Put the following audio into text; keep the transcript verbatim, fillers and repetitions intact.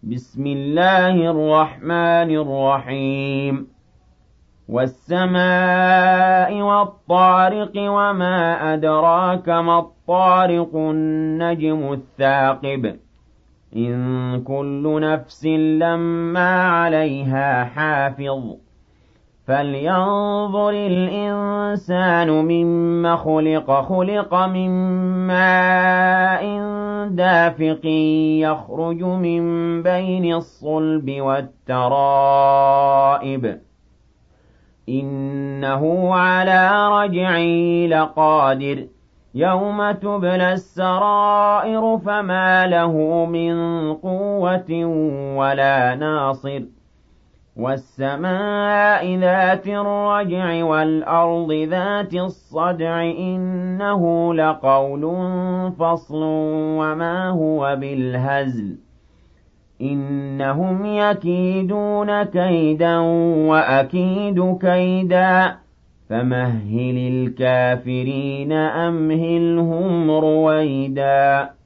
بسم الله الرحمن الرحيم والسماء والطارق وما أدراك ما الطارق النجم الثاقب إن كل نفس لما عليها حافظ فلينظر الإنسان مما خلق خلق من ماء دافق يخرج من بين الصلب والترائب إنه على رجعه لقادر يوم تبلى السرائر فما له من قوة ولا ناصر والسماء ذات الرجع والأرض ذات الصدع إنه لقول فصل وما هو بالهزل إنهم يكيدون كيدا وأكيد كيدا فمهل الكافرين أمهلهم رويدا